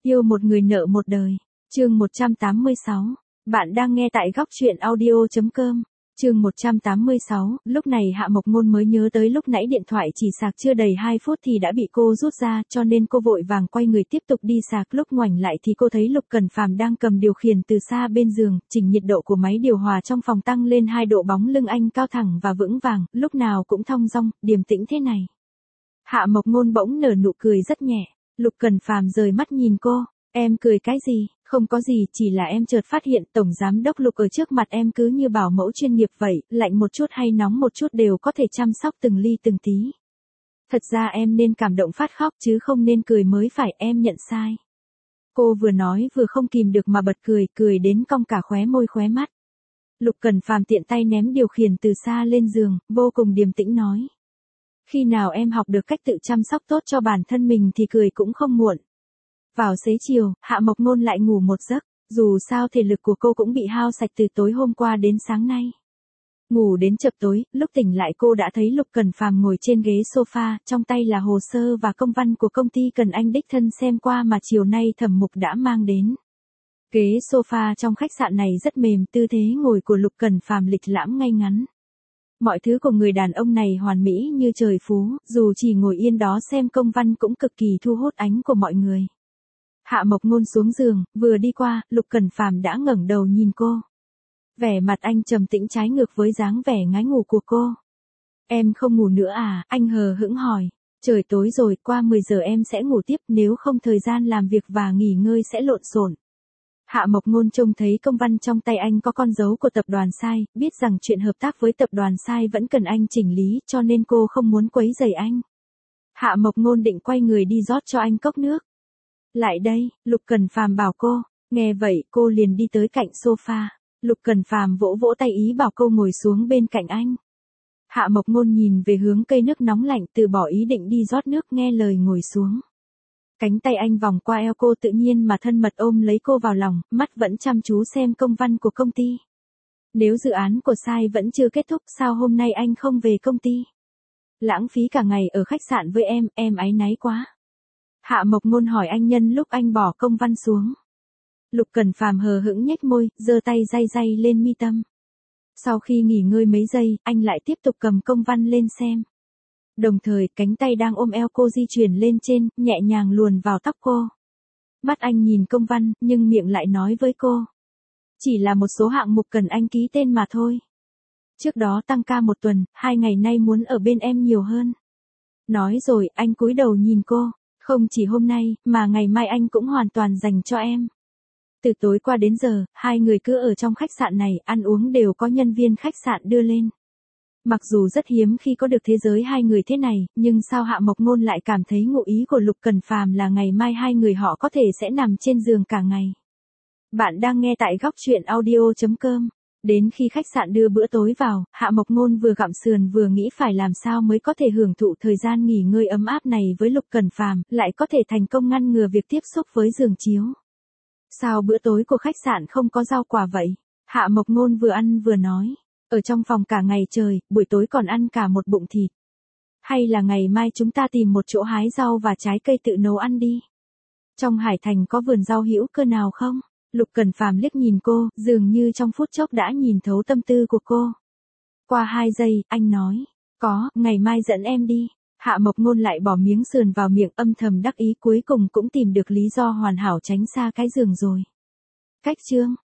Yêu một người nợ một đời. Chương 186. Bạn đang nghe tại góc truyện audio.com. Chương 186, lúc này Hạ Mộc Ngôn mới nhớ tới lúc nãy điện thoại chỉ sạc chưa đầy 2 phút thì đã bị cô rút ra, cho nên cô vội vàng quay người tiếp tục đi sạc. Lúc ngoảnh lại thì cô thấy Lục Cẩn Phàm đang cầm điều khiển từ xa bên giường, chỉnh nhiệt độ của máy điều hòa trong phòng tăng lên 2 độ, bóng lưng anh cao thẳng và vững vàng, lúc nào cũng thong dong, điềm tĩnh thế này. Hạ Mộc Ngôn bỗng nở nụ cười rất nhẹ. Lục Cẩn Phàm rời mắt nhìn cô, em cười cái gì? Không có gì, chỉ là em chợt phát hiện tổng giám đốc Lục ở trước mặt em cứ như bảo mẫu chuyên nghiệp vậy, lạnh một chút hay nóng một chút đều có thể chăm sóc từng ly từng tí. Thật ra em nên cảm động phát khóc chứ không nên cười mới phải, em nhận sai. Cô vừa nói vừa không kìm được mà bật cười, cười đến cong cả khóe môi khóe mắt. Lục Cẩn Phàm tiện tay ném điều khiển từ xa lên giường, vô cùng điềm tĩnh nói. Khi nào em học được cách tự chăm sóc tốt cho bản thân mình thì cười cũng không muộn. Vào xế chiều, Hạ Mộc Ngôn lại ngủ một giấc, dù sao thể lực của cô cũng bị hao sạch từ tối hôm qua đến sáng nay. Ngủ đến chập tối, lúc tỉnh lại cô đã thấy Lục Cẩn Phàm ngồi trên ghế sofa, trong tay là hồ sơ và công văn của công ty cần anh đích thân xem qua mà chiều nay Thẩm Mục đã mang đến. Ghế sofa trong khách sạn này rất mềm, tư thế ngồi của Lục Cẩn Phàm lịch lãm ngay ngắn. Mọi thứ của người đàn ông này hoàn mỹ như trời phú, dù chỉ ngồi yên đó xem công văn cũng cực kỳ thu hút ánh của mọi người. Hạ Mộc Ngôn xuống giường, vừa đi qua, Lục Cẩn Phàm đã ngẩng đầu nhìn cô. Vẻ mặt anh trầm tĩnh trái ngược với dáng vẻ ngái ngủ của cô. Em không ngủ nữa à? Anh hờ hững hỏi. Trời tối rồi, qua 10 giờ em sẽ ngủ tiếp, nếu không thời gian làm việc và nghỉ ngơi sẽ lộn xộn. Hạ Mộc Ngôn trông thấy công văn trong tay anh có con dấu của tập đoàn Sai, biết rằng chuyện hợp tác với tập đoàn Sai vẫn cần anh chỉnh lý, cho nên cô không muốn quấy rầy anh. Hạ Mộc Ngôn định quay người đi rót cho anh cốc nước. Lại đây, Lục Cẩn Phàm bảo cô. Nghe vậy, cô liền đi tới cạnh sofa. Lục Cẩn Phàm vỗ vỗ tay ý bảo cô ngồi xuống bên cạnh anh. Hạ Mộc Ngôn nhìn về hướng cây nước nóng lạnh, từ bỏ ý định đi rót nước, nghe lời ngồi xuống. Cánh tay anh vòng qua eo cô, tự nhiên mà thân mật ôm lấy cô vào lòng, mắt vẫn chăm chú xem công văn của công ty. Nếu dự án của Sai vẫn chưa kết thúc, sao hôm nay anh không về công ty? Lãng phí cả ngày ở khách sạn với em áy náy quá. Hạ Mộc Ngôn hỏi anh nhân lúc anh bỏ công văn xuống. Lục Cẩn Phàm hờ hững nhếch môi, giơ tay day lên mi tâm. Sau khi nghỉ ngơi mấy giây, anh lại tiếp tục cầm công văn lên xem. Đồng thời, cánh tay đang ôm eo cô di chuyển lên trên, nhẹ nhàng luồn vào tóc cô. Mắt anh nhìn công văn, nhưng miệng lại nói với cô. Chỉ là một số hạng mục cần anh ký tên mà thôi. Trước đó tăng ca 1 tuần, 2 ngày nay muốn ở bên em nhiều hơn. Nói rồi, anh cúi đầu nhìn cô. Không chỉ hôm nay, mà ngày mai anh cũng hoàn toàn dành cho em. Từ tối qua đến giờ, hai người cứ ở trong khách sạn này, ăn uống đều có nhân viên khách sạn đưa lên. Mặc dù rất hiếm khi có được thế giới hai người thế này, nhưng sao Hạ Mộc Ngôn lại cảm thấy ngụ ý của Lục Cẩn Phàm là ngày mai hai người họ có thể sẽ nằm trên giường cả ngày. Bạn đang nghe tại góc truyện audio.com. Đến khi khách sạn đưa bữa tối vào, Hạ Mộc Ngôn vừa gặm sườn vừa nghĩ phải làm sao mới có thể hưởng thụ thời gian nghỉ ngơi ấm áp này với Lục Cẩn Phàm, lại có thể thành công ngăn ngừa việc tiếp xúc với giường chiếu. Sao bữa tối của khách sạn không có rau quả vậy? Hạ Mộc Ngôn vừa ăn vừa nói. Ở trong phòng cả ngày trời, buổi tối còn ăn cả một bụng thịt. Hay là ngày mai chúng ta tìm một chỗ hái rau và trái cây tự nấu ăn đi. Trong Hải Thành có vườn rau hữu cơ nào không? Lục Cẩn Phàm liếc nhìn cô, dường như trong phút chốc đã nhìn thấu tâm tư của cô. Qua 2 giây, anh nói. Có, ngày mai dẫn em đi. Hạ Mộc Ngôn lại bỏ miếng sườn vào miệng, âm thầm đắc ý, cuối cùng cũng tìm được lý do hoàn hảo tránh xa cái giường rồi. Cách chương.